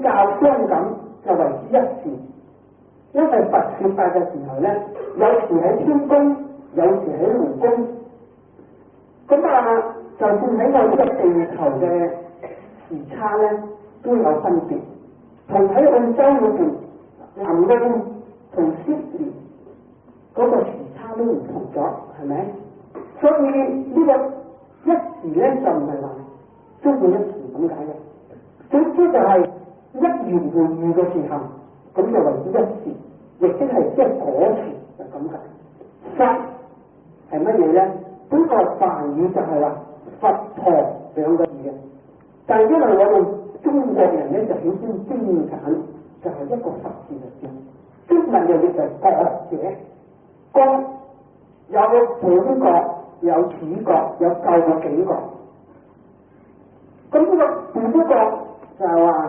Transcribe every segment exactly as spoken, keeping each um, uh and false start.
較傷感就為之一時，因為佛說法嘅時候咧，有時喺天宮，有時喺龍宮。咁啊，就算喺我呢個地球嘅時差咧，都有分別。同喺澳洲裏邊，南澳同悉尼嗰個時差都唔同咗，係咪？所以呢個一時咧就唔係話中過一時咁解嘅。總之就係一元會遇嘅時候，咁就為之一時，亦即係即係嗰時就咁解。佛係乜嘢咧？呢個梵語就係話佛陀兩個字嘅，但係因為我哋中國人咧就喜歡精簡，就係、是、一個佛字嘅字。中文就譯為國者，國有本國、有主國、有救個幾國。咁呢個本國就係話，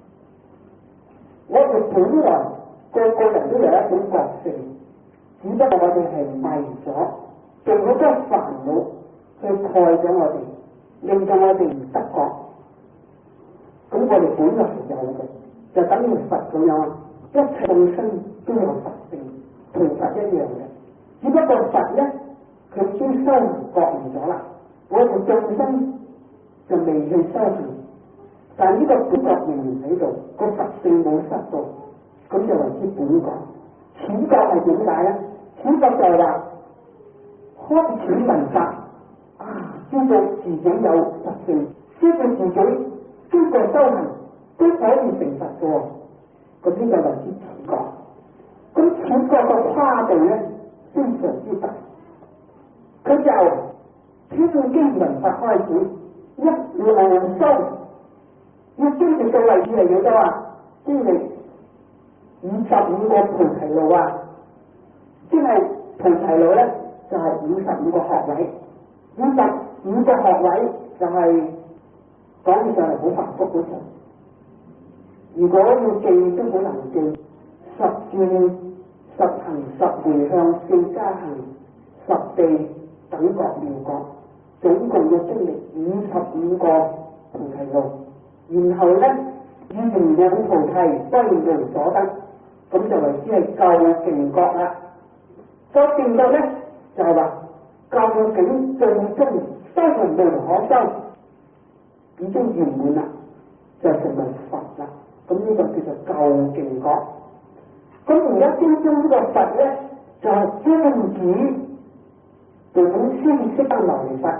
我哋本來個個人都有一種覺性，只不過我哋係迷咗，用好多煩惱去蓋咗我哋，令到我哋唔得覺。咁我哋本來係有嘅，就等於佛咁樣，一切眾生都有佛性，同佛一樣嘅。只不過佛咧，佢已經修行覺悟咗啦，我哋眾生就未去修行。但係呢個本覺仍然喺度，個佛性冇失到，咁就為之本覺。此覺係點解咧？此覺就係話開始聞法啊，知道自己有佛性，知道自己經過修行都可以成佛嘅喎。咁呢個為之此覺。咁此覺個跨度咧非常之大，佢就天經聞法開始一路修。要經歷嘅位置係幾多啊？經歷五十五個菩提路啊！即係菩提路咧，就係五十五個學位。五十五個學位就係講起上嚟好繁複嗰陣。如果要記都好難記。十轉、十行、十回向、四加行、十地、等覺、妙覺，總共要經歷五十五個菩提路。然後咧，以圓滿菩提歸無所得，咁就為之係究竟覺啦。究竟覺咧就係話究竟最終修行無可修，已經圓滿啦，就成為佛啦。咁呢個叫做究竟覺。咁而家先將呢個佛咧，就係專指本師釋迦牟尼佛。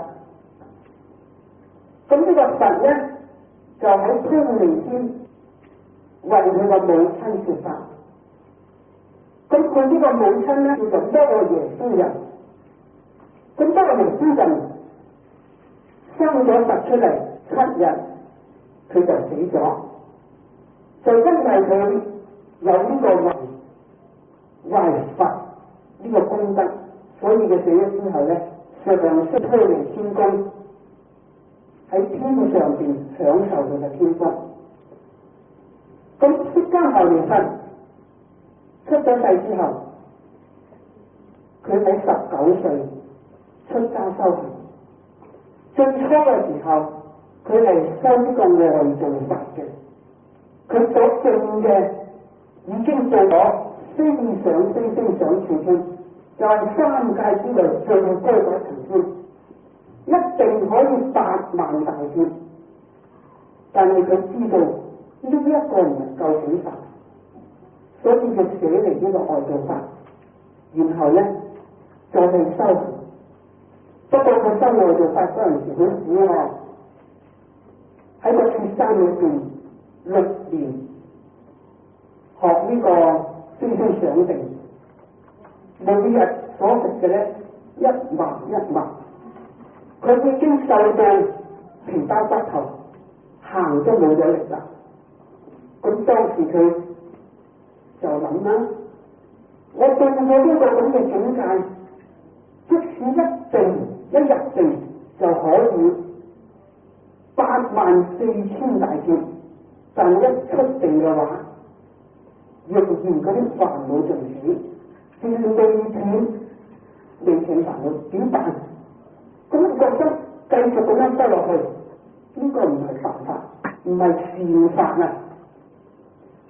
咁呢個佛咧，就喺忉利天為佢個母親說法，咁佢呢個母親咧叫做摩耶夫人，咁摩耶夫人生咗佛出嚟七日，佢就死咗，就因為佢有呢個為為佛呢個功德，所以佢死咗之後咧，上升忉利天宮。喺天上邊享受佢嘅天福。咁釋迦牟尼佛出咗世之後，佢喺十九歲出家修行。最初嘅時候，佢係修呢個外道法嘅，佢所證嘅已經到咗飛上飛升上處天，就係、是、三界之內最高嗰層天。一定可以八萬大劫，但係佢知道呢一個唔係究竟法，所以佢寫嚟呢個外道法，然後咧再去修行。不過佢修外道法嗰陣時好苦喎，喺個雪山裏邊六年學呢個飛升上定，每日所食嘅咧一麥一麥。佢已經瘦到皮包骨頭，行都冇咗力啦。咁當時佢就諗啦，我到咗呢個咁嘅境界，即使一定一入定就可以八萬四千大劫，但一出定嘅話，仍然嗰啲煩惱仲起，仲未斷未斷煩惱，點辦？咁覺得繼續咁樣收落去，呢、這個唔係犯法，唔係善法啊！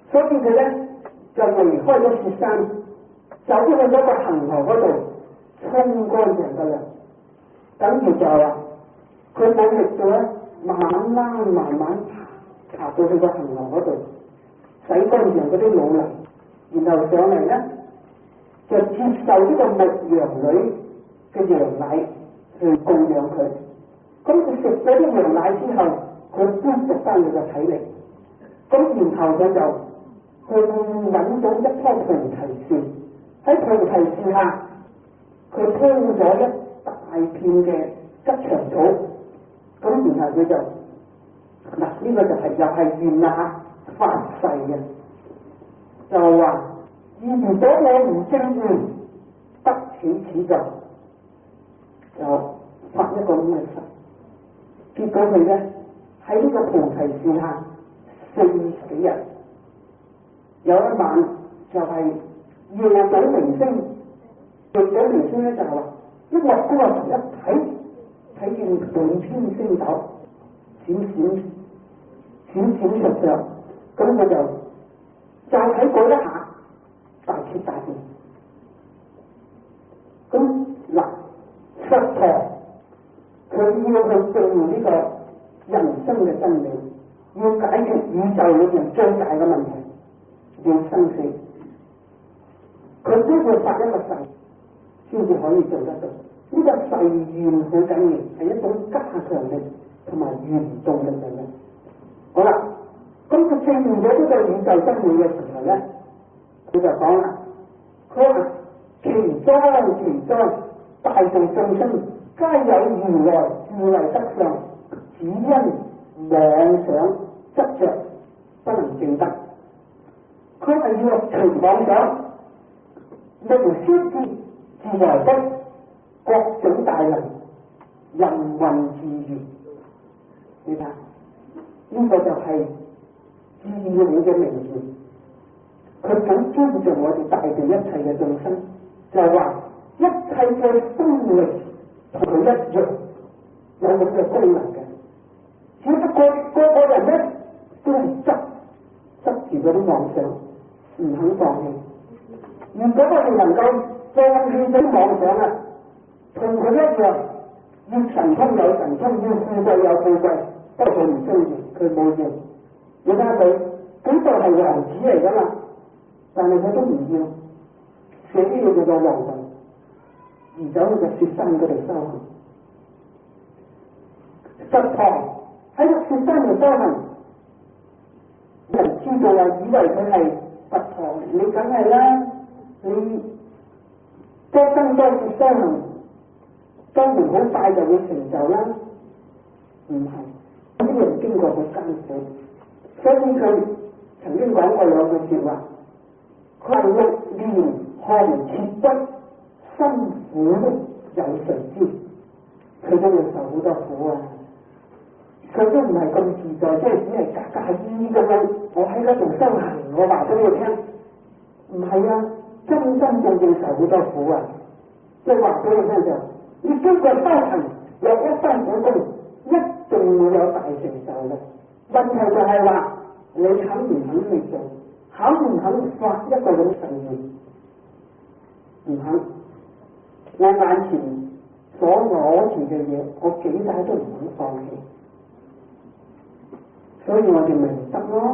所以佢咧就離開咗雪山，走咗去嗰個恒河嗰度沖乾淨㗎啦。等住就係話，佢冇力到咧，慢慢拉，慢慢爬，爬到去個恒河嗰度，洗乾淨嗰啲老泥，然後上嚟咧就接受呢個牧羊女嘅羊奶去供養佢。咁佢食咗啲羊奶之後，佢恢復翻佢嘅體力。咁然後佢就去揾到一棵菩提樹，喺菩提樹下，佢鋪咗一大片嘅吉祥草。咁然後佢就嗱呢、這個就係、是、又係願啊發誓嘅，就話如果我唔正願得起此座，就發一個咁嘅誓。結果佢咧喺呢個菩提樹下四幾日，有一晚就係夜睹明星，夜睹明星咧就係話一落嗰個頭一睇，睇見滿天星斗，閃閃閃閃爍爍，咁佢就就睇嗰一下大徹大悟。咁嗱，佛陀佢要去證明呢個人生嘅真理，要解決宇宙裏面最大嘅問題，叫生死。佢都要發一個誓，先至可以做得到。呢、這個誓願好緊要，係一種加強力同埋原動力嚟嘅。好啦，咁佢證明咗呢個宇宙真理嘅時候咧，佢就講啦，佢話其哉其哉，大道眾生皆有如來智慧德相，只因妄想執着不能證得。佢係要除妄想，令先至自來的各種大能，人運自如。你睇，呢、這個就係智慧嘅名言。佢咁尊重我哋大地一切嘅眾生，就係話一切嘅生命同佢一樣有咁嘅功能嘅。只不過個個人咧都係執執住嗰啲妄想，唔肯放棄。如果我哋能夠放棄咗妄想啊，同佢一樣，要神通有神通，要富貴有富貴，不過佢唔中意，佢冇要。你睇下佢，佢就係王子嚟噶嘛，但係佢都唔要，寫啲嘢叫做王道，而走去個雪山嗰度修行。佛陀喺個雪山度修行，人知道啊，以為佢係佛陀，你梗係啦，你多生多世修行，當然好快就會成就啦。唔係，呢個人經過好艱苦，所以佢曾經講過兩句説話，佢係六年寒徹骨，辛苦有誰知？佢都要受好多苦啊！佢都唔係咁自在，即係只係格格依咁樣。我喺嗰度修行，我話俾你聽，唔係啊，真真正正受好多苦啊！即係話俾你聽就，你經過修行有一番苦功，一定會有大成就嘅。問題就係話你肯唔肯去做，肯唔肯發一個咁誓願？唔肯，我眼前所攞住嘅嘢，我幾大都唔肯放棄。所以我哋咪唔得咯。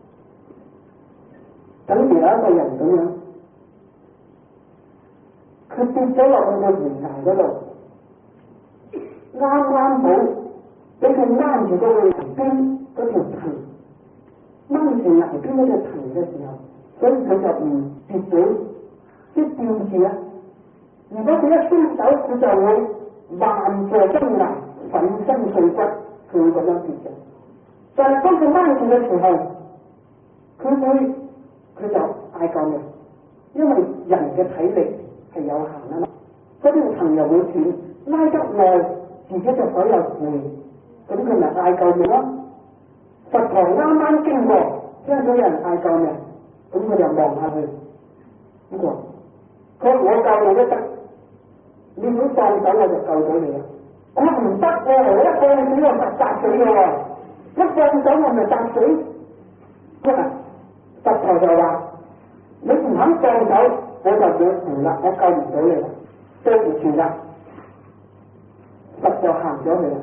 等於有一個人咁樣，佢跌咗落去個懸崖嗰度，啱啱好俾佢掹住嗰個崖邊嗰條藤，掹住崖邊嗰條藤嘅時候，所以佢就唔跌到，即係吊住啊！如果佢一鬆手，佢就會萬丈崩崖，粉身碎骨，佢會咁樣跌嘅。但係當佢掹住嘅時候，佢會佢就嗌救命，因為人嘅體力係有限啊嘛，嗰條藤又會斷，拉得耐自己隻手又攰，咁佢咪嗌救命咯。佛陀啱啱經過，聽到有人嗌救命，咁佢就望下去，呢個佢我救你都得，你唔放手我就救到你啊！我唔得喎，我一放死我就砸死嘅喎。一放手我咪砸死，佛陀陀就話：你唔肯放手，我就冇扶啦，我救唔到你啦，對唔住啦。佛就行咗去啦。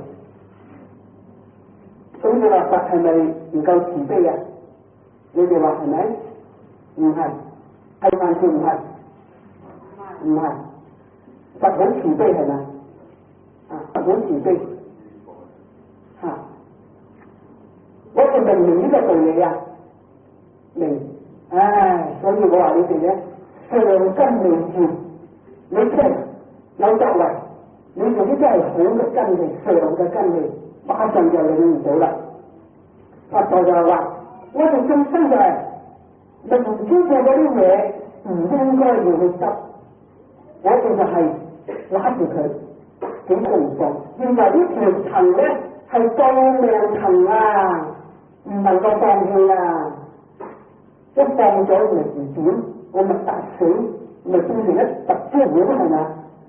咁你話佛係咪唔夠慈悲啊？你哋話係咪？唔係，係還是唔係？唔係，佛好慈悲係咪？啊，佛好慈悲。嚇、啊！我哋明唔明呢個道理啊？明。唉，所以我話你哋咧，上根未轉，你真係有作為，你哋啲真係好嘅根氣，上嘅根氣，馬上就領唔到啦。佛陀就話：我哋眾生就係明知做嗰啲嘢唔應該要去執，我哋就係揦住佢，幾個唔放，認為呢條藤咧係救命藤啊，唔能夠放棄啊！一放咗咪唔轉，我咪達死，咪變成一特招會係咪？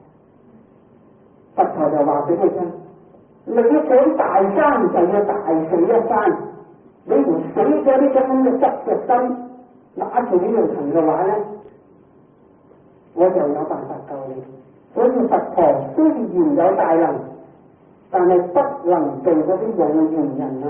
佛陀就話俾你聽：你要想大山就要大死一山，你唔死咗呢種咁嘅執着心，揦住呢條藤嘅話咧，我就有辦法救你。所以佛陀雖然有大能，但係不能對嗰啲有緣人啊。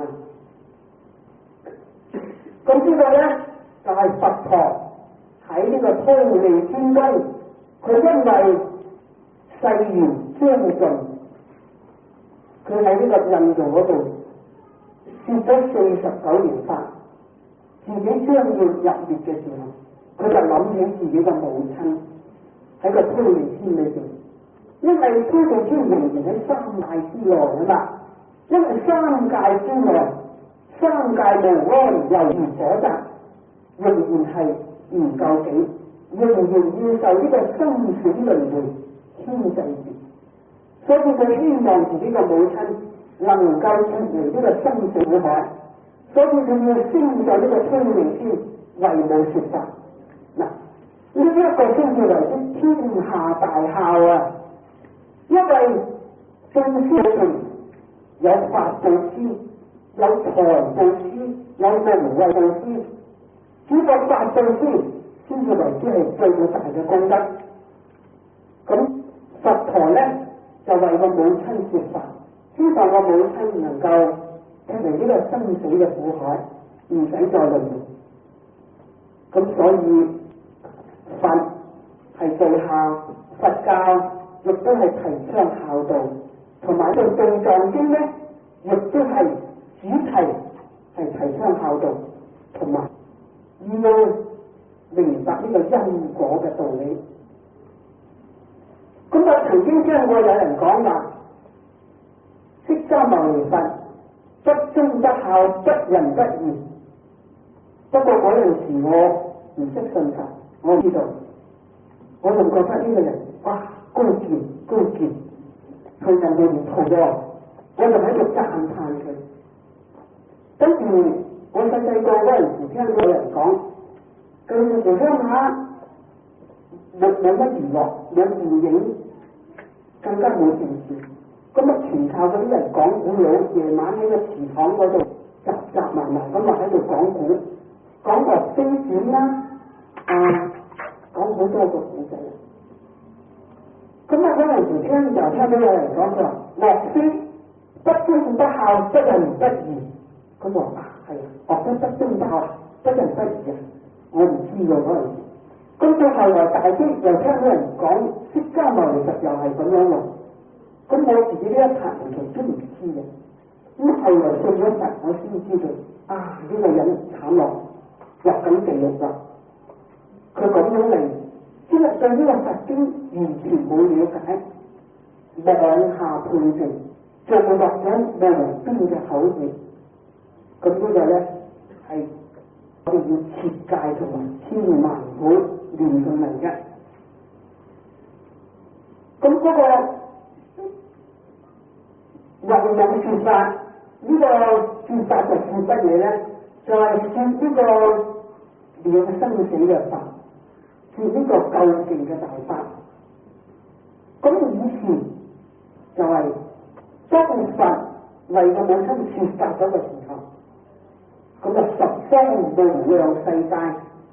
咁呢個咧就係、是、佛陀喺呢個忉利天宮，佢因為世緣將盡，佢喺呢個印度嗰度説咗四十九年法，自己將要入滅嘅時候，佢就諗起自己嘅母親喺個忉利天裏邊，因為忉利天仍然喺三界之內啊嘛，因為三界之內，三界無安猶如火宅，仍然係唔夠己，仍然要受呢個生死輪迴牽制住，所以佢希望自己嘅母親能夠脫離呢個生死苦海，所以佢要升上呢個忉利天為母説法。嗱，呢一個先至為之天下大孝啊！因為眾師裏邊有法布施，有財布施，有名位布施，只有法布施先至為之係最大嘅功德。咁佛陀咧就為個母親説法，希望個母親能夠脫離呢個生死嘅苦海，唔使再輪迴。咁所以佛係最孝，佛教亦都係提倡孝道，同埋對地藏經咧，亦都係主題係提倡孝道，同埋要明白呢個因果嘅道理。咁我曾經聽過有人講話，釋迦牟尼佛不忠不孝，不仁不義。不過嗰陣時我唔識信佛，我知道，我仲覺得呢個人哇高見高見，同人哋唔同喎，我就喺度讚歎佢。跟住我細細個嗰陣時聽到有人講，佢哋鄉下冇冇乜娛樂，冇電影，更加冇電視，咁啊全靠嗰啲人講古佬，夜晚喺個祠堂嗰度雜雜埋埋咁啊喺度講古，講個飛轉啦，啊講好多個古仔。咁啊嗰陣時聽就聽到有人講佢話岳飛不忠不孝，不仁不義。咁我話啊係啊，岳飛不忠不孝，不仁不義啊，我唔知喎嗰陣時。咁到後來大啲又聽到人講釋迦牟尼佛又係咁樣喎，咁我自己呢一塌糊塗都唔知嘅。咁後來信咗佛，我先知道啊呢、這個人慘落落緊地獄啦。佢咁樣嚟，即係對呢個佛經完全冇了解，妄下判定，做落咗無邊嘅口業。咁呢個咧係我哋要切戒同埋千萬苦練佢嚟嘅。咁嗰、那個有有説法，呢、這個説法就説乜嘢咧？就係説呢個了生死嘅法，説呢個究竟嘅大法。咁以前就係當佛為個母親説法嗰個時候，咁啊十方無量世界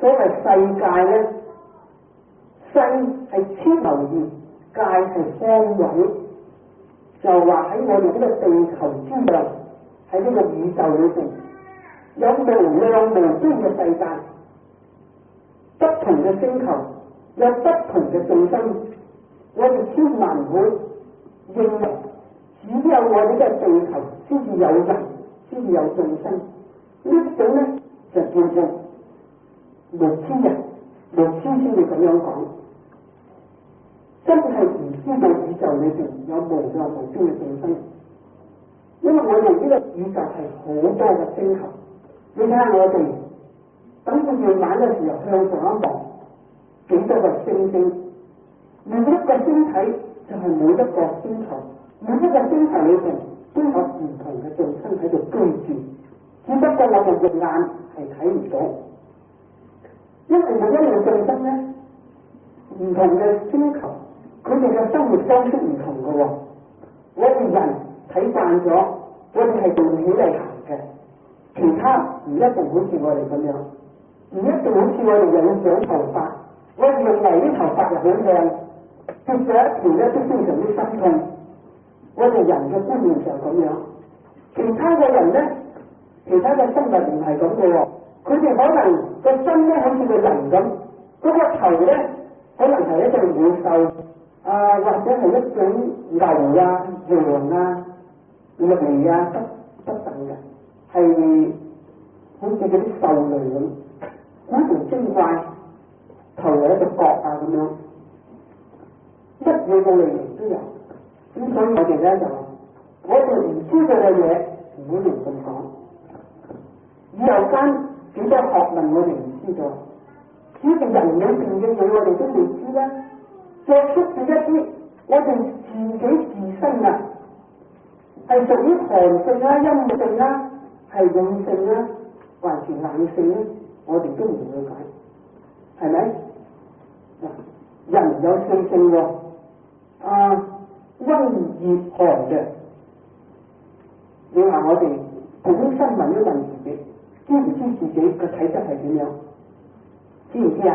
所謂世界咧，世係千流業，界係方位，就話喺我哋呢個地球之上，喺呢個宇宙裏邊，有無量無邊嘅世界，不同嘅星球，有不同嘅眾生，我哋千萬唔好認為只有我哋嘅地球先至有人，先至有眾生，呢種咧就叫做無知人，無知先至咁樣講，真係唔知道宇宙裏邊有無量無邊嘅眾生，因為我哋呢個宇宙係好多嘅星球，你睇下我哋等到夜晚嘅時候向上一望，幾多個星星，每一個星體就係每一個星球，每一個星球裏邊都有唔同嘅眾生喺度居住，只不過我哋肉眼係睇唔到，因為每一樣眾生咧，唔同嘅星球，佢哋嘅生活方式唔同嘅喎。我哋人睇慣咗，我哋係動起嚟行嘅，其他唔一定好似我哋咁樣，唔一定好似我哋有長頭髮，我哋認為啲頭髮又好靚，跌咗一條咧都非常之心痛。我哋人嘅觀念就係咁樣，其他嘅人咧，其他嘅生物唔係咁嘅喎，佢哋可能個身咧好似個人咁，嗰個頭咧可能係一隻野獸啊，或者係一種牛啊、羊啊、狸啊不不等嘅，係好似嗰啲獸類咁，古靈精怪，頭有一個角啊咁樣，乜嘢嘅類型都有。咁所以我哋咧就，我哋唔知道嘅嘢唔好亂咁講。以後間幾多學問我哋唔知道，只係人裏邊嘅嘢我哋都未知啦。作出嘅一啲我哋自己自身啊，係屬於寒性啦、陰性啦，係陰性啦，還是冷性咧？我哋都唔了解，係咪？嗱，人有四性喎，啊。溫熱寒嘅，你話我哋本身問一問自己，知唔知自己嘅體質係點樣？知唔知啊？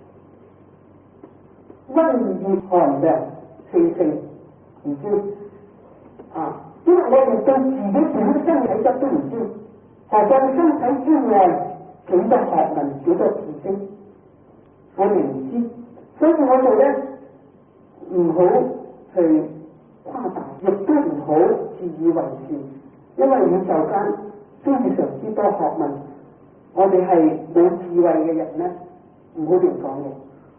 溫熱寒嘅四性唔知啊，因為我哋對自己本身體質都唔知，何況身體之外幾多學問、幾多知識，我哋唔知，所以我哋咧唔好去誇大，亦都唔好自以為是，因為宇宙間非常之多學問，我哋係冇智慧嘅人咧，唔好亂講嘅。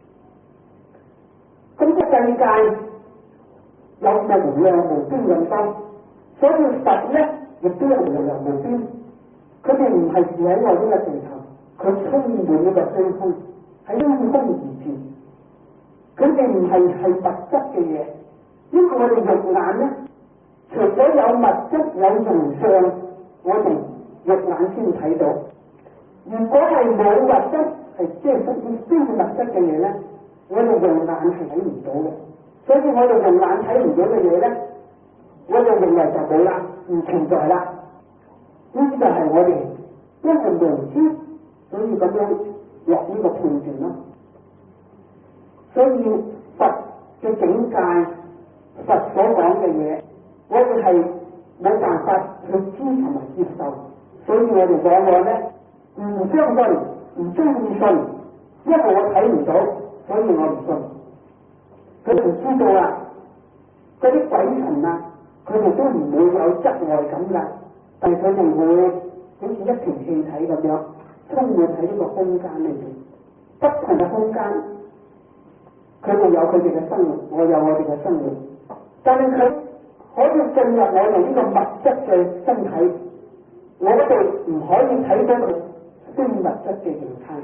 咁個世界有無量無邊咁多，所以佛咧亦都有無量無邊。佢哋唔係住喺我呢個地球，佢充滿呢個虛空，喺空空而住。佢哋唔係係物質嘅嘢。因為我哋肉眼咧，除咗有物質有形象，我哋肉眼先睇到。如果係冇物質，係即係屬於非物質嘅嘢咧，我哋肉眼係睇唔到嘅。所以我哋肉眼睇唔到嘅嘢咧，我哋認為就冇啦，唔存在啦。呢啲就係我哋因為無知，所以咁樣落呢個判斷咯。所以佛嘅境界。佛所講嘅嘢，我哋係冇辦法去知同埋接受，所以我哋往往咧唔相信，唔中意信，因為我睇唔到，所以我唔信。佢哋知道啦，嗰啲鬼神啊，佢哋都唔會有質外感噶，但係佢哋會好似一團氣體咁樣，充滿喺呢個空間裏邊，不同嘅空間，佢哋有佢哋嘅生活，我有我哋嘅生活。但係佢可以進入我哋呢個物質嘅身體，我哋唔可以睇到佢非物質嘅形態。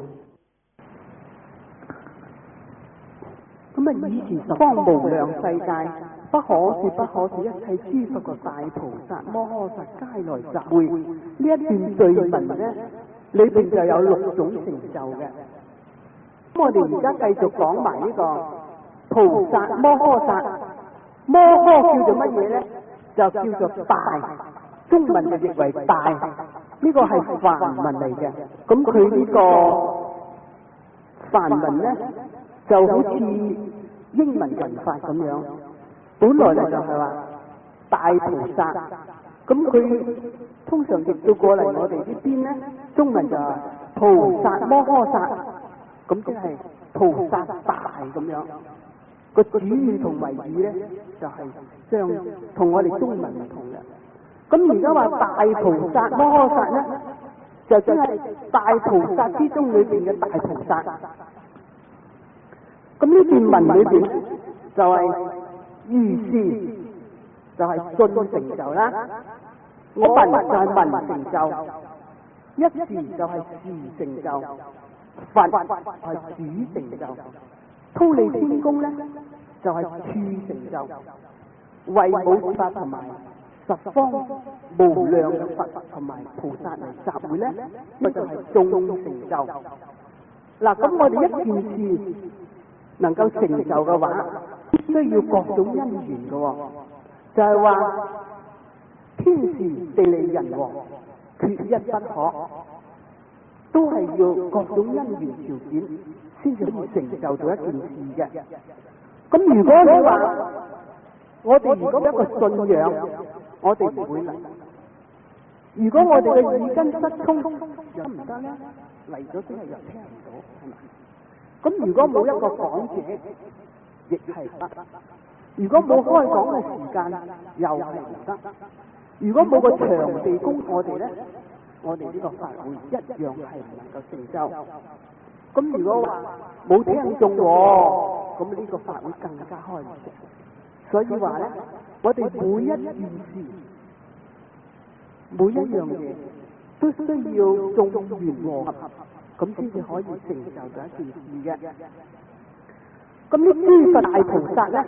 咁啊，以前十方無量世界，不可說不可說，一切諸佛個大菩薩摩訶薩皆來集會。呢一段序文咧，裏邊就有六種成就嘅。咁我哋而家繼續講埋呢個菩薩摩訶薩。摩訶叫做乜嘢咧？就叫做大，中文就譯為大，呢、這個係梵文嚟嘅。咁佢呢個梵文咧就好似英文人法咁樣，本來咧就係話大菩薩，咁佢通常譯到過嚟我哋呢邊咧，中文就係菩薩摩訶薩，咁即係菩薩大咁樣。個主語同謂語咧就係相同我哋中文唔同嘅。咁而家話大菩薩摩訶薩咧，就真係大菩薩之中裏邊嘅大菩薩。咁呢段文裏邊就係如是，就係信成就啦。我聞就係聞成就，一時就係時成就，佛係主成就，忉利天宮咧就係處成就，為母法同埋十方無量嘅佛同埋菩薩嚟集會咧，咪就係眾成就。嗱，咁我哋一件事能夠成就嘅話，必須要各種因緣嘅喎，就係話天時地利人和缺一不可，都係要各種因緣條件先至可以成就到一件事嘅。咁如果你話我哋如果一個信仰，我哋唔會嚟；如果我哋嘅耳根失通，又唔得咧，嚟咗之後又聽唔到，係咪？咁如果冇一個講者，亦係唔得；如果冇開講嘅時間，又係唔得；如果冇個場地供我哋咧，我哋呢個法會一樣係唔能夠成就。咁如果話冇聽眾喎，咁呢個法會更加開唔成。所以話咧，我哋每一件事、每一樣嘢都需要眾緣和合，咁先至可以成就到一件事嘅。咁呢諸佛大菩薩咧，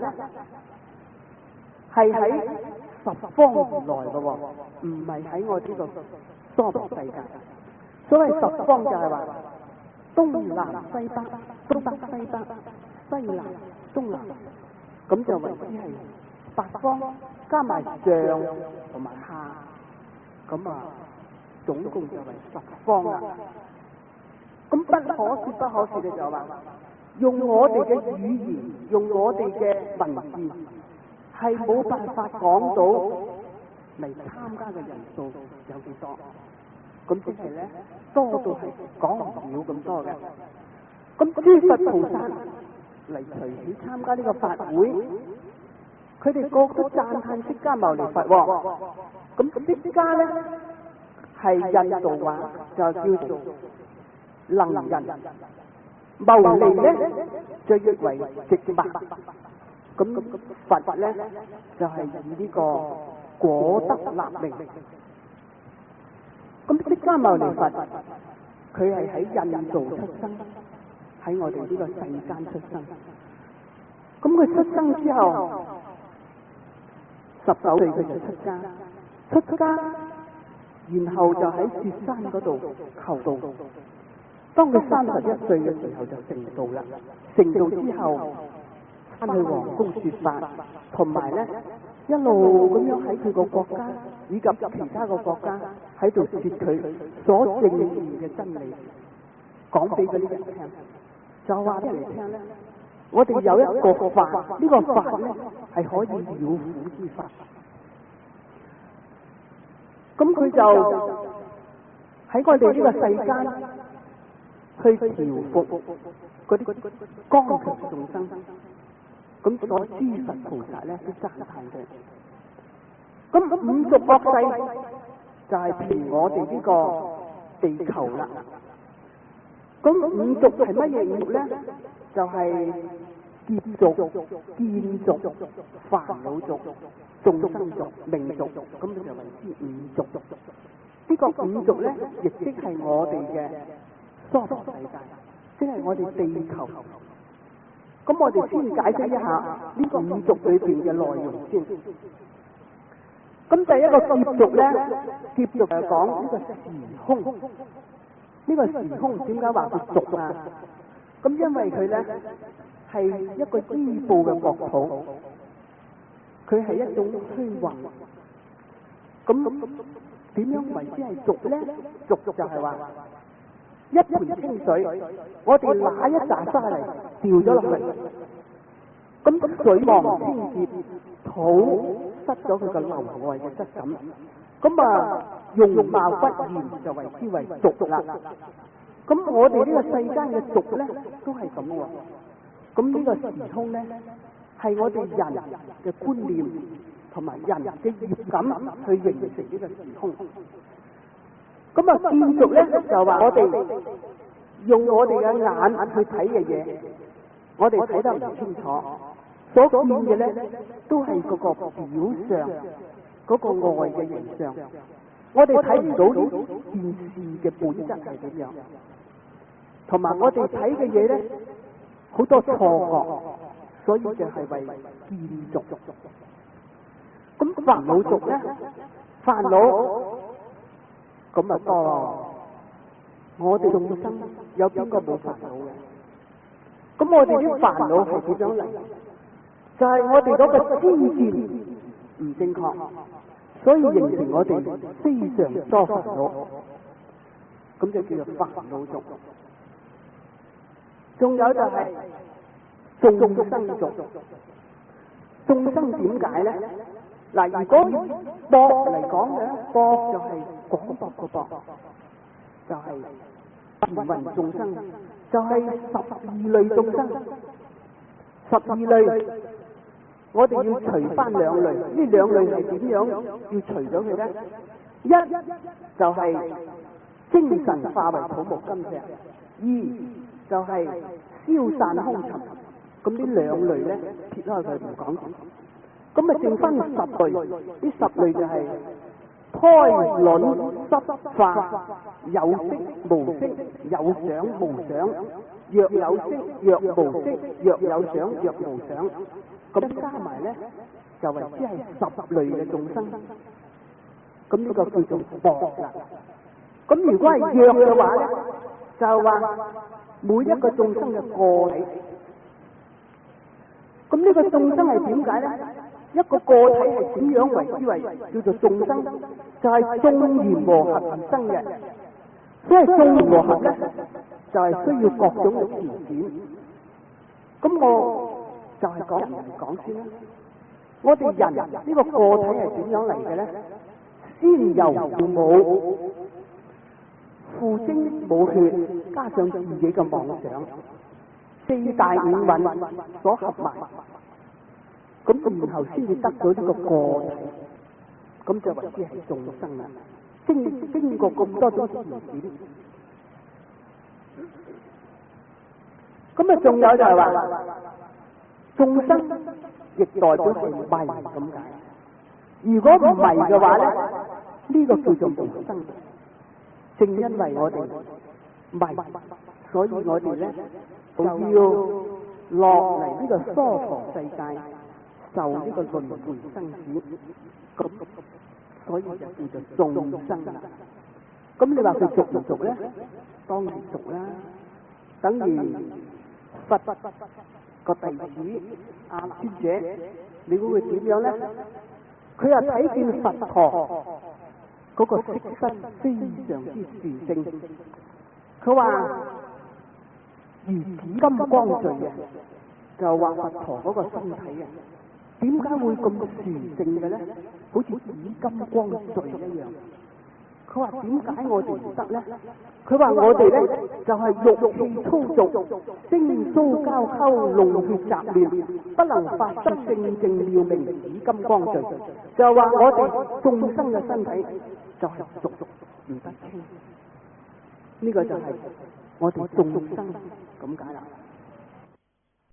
係喺十方而來嘅喎，唔係喺我呢個娑婆世界。所謂十方就係話東南西北、東北西北、西南東南，咁就為之係八方，加埋上同埋下，咁啊總共就為十方啦。咁不可說不可說嘅就話，用我哋嘅語言，用我哋嘅文字，係冇辦法講到嚟參加嘅人數有幾多。咁即係咧，多到係講唔了咁多嘅。咁諸佛菩薩嚟隨喜參加呢個法會，佢哋個個都讚歎釋迦牟尼佛喎。咁釋迦咧係印度話就叫做能人，牟尼咧就譯為直默。咁佛咧就係以呢個果德立名。咁釋迦牟尼佛佢係喺印度出生，喺我哋呢個世間出生。咁佢出生之後，十九歲佢就出家，出家，然後就喺雪山嗰度求道。當佢三十一歲嘅時候就成道啦。成道之後，翻去皇宮說法，同埋咧一路咁樣喺佢個國家以及其他個國家喺度說佢所證悟嘅真理，講俾嗰啲人聽，就話俾人哋聽咧，我哋有一個法，呢、這個法咧係可以了苦之法。咁佢就喺我哋呢個世間去調伏嗰啲剛強眾生。咁所諸佛菩薩咧都讚歎佢。咁五濁惡世就係譬如我哋呢個地球啦。咁五濁係乜嘢五濁咧？就係劫濁、見濁、煩惱濁、眾生濁、命濁，咁就為之五濁。呢個五濁咧，亦即係我哋嘅娑婆世界，即係我哋地球。咁我哋先解釋一下呢個五濁裏邊嘅內容先。咁第一個劫濁咧，劫濁就講呢個時空。呢個時空點解話佢濁啊？咁因為佢咧係一個依報嘅國土，佢係一種虛幻。咁點樣為之係濁咧？濁就係話一盆清水，我哋拿一紮沙嚟掉咗落去，咁水望清澈，土失咗佢個流外嘅質感，咁啊容貌不現就為之為俗啦。咁我哋呢個世間嘅俗咧都係咁喎。咁呢個時空咧係我哋人嘅觀念同埋人嘅業感去形成呢個時空。咁啊建築咧就話我哋用我哋嘅眼去睇嘅嘢，我哋睇得唔清楚，所見嘅咧都係嗰個表象，嗰個外嘅形象，我哋睇唔到呢件事嘅本質係點樣，同埋我哋睇嘅嘢咧好多錯覺，所以就係為建築。咁煩惱族咧，煩惱咁啊多咯。我哋眾生有邊個冇煩惱嘅？咁我哋啲煩惱係點樣嚟？就係、是、我哋嗰個知見唔正確，所以形成我哋非常多煩惱，咁就叫做煩惱族。仲有就係眾生族。眾生點解咧？嗱，如果博嚟講嘅，博就係廣博個博，就係芸芸眾生，就係、是、十二類眾生。十二類，我哋要除翻兩類，呢兩類係點樣要除咗佢咧？一就係精神化為土木金石，二就係消散空塵。咁呢兩類咧撇開佢唔講，咁啊剩翻十類，呢十類就係胎卵濕化，有色無色，有想無想，若有色若無色，若有想若無想，咁加埋咧就為之係十類嘅眾生。咁呢個叫做博啦。咁如果係弱嘅話咧，就話每一個眾生嘅個體。咁呢個眾生係點解咧？一個個體係點樣為之為叫做眾生？就係眾緣和合而生嘅。所以眾緣和合咧，就係、是、需要各種嘅條件。咁我就係講人嚟講先啦。我哋人呢、這個個體係點樣嚟嘅咧？先由父母，父精母血，加上自己嘅妄想，四大五蘊所合埋，咁然後先至得到呢個個體，咁就為之係眾生啦。經經過咁多種條件，咁啊仲有就係話眾生亦代表係迷咁解。如果唔迷嘅話咧，呢、這個叫做無生。正因為我哋迷，所以我哋咧就要落嚟呢個娑婆世界受呢個輪迴生死，咁所以就叫做眾生啦。咁你話佢俗唔俗咧？當然俗啦。等於佛個弟子阿尊者，你估佢點樣咧？佢又睇見佛陀嗰個色身非常之殊勝，佢話如紫金光墜啊，就話佛陀嗰個身體啊，點解會咁殊勝嘅咧？好似紫金光墜一樣。佢話點解我哋唔得咧？佢話我哋咧就係、是、欲氣粗俗，精蘇交溝，弄血雜亂，不能發生正正妙明紫金光墜。就話我哋眾生嘅身體就係俗唔得清，呢、這個就係我哋眾生咁解啦。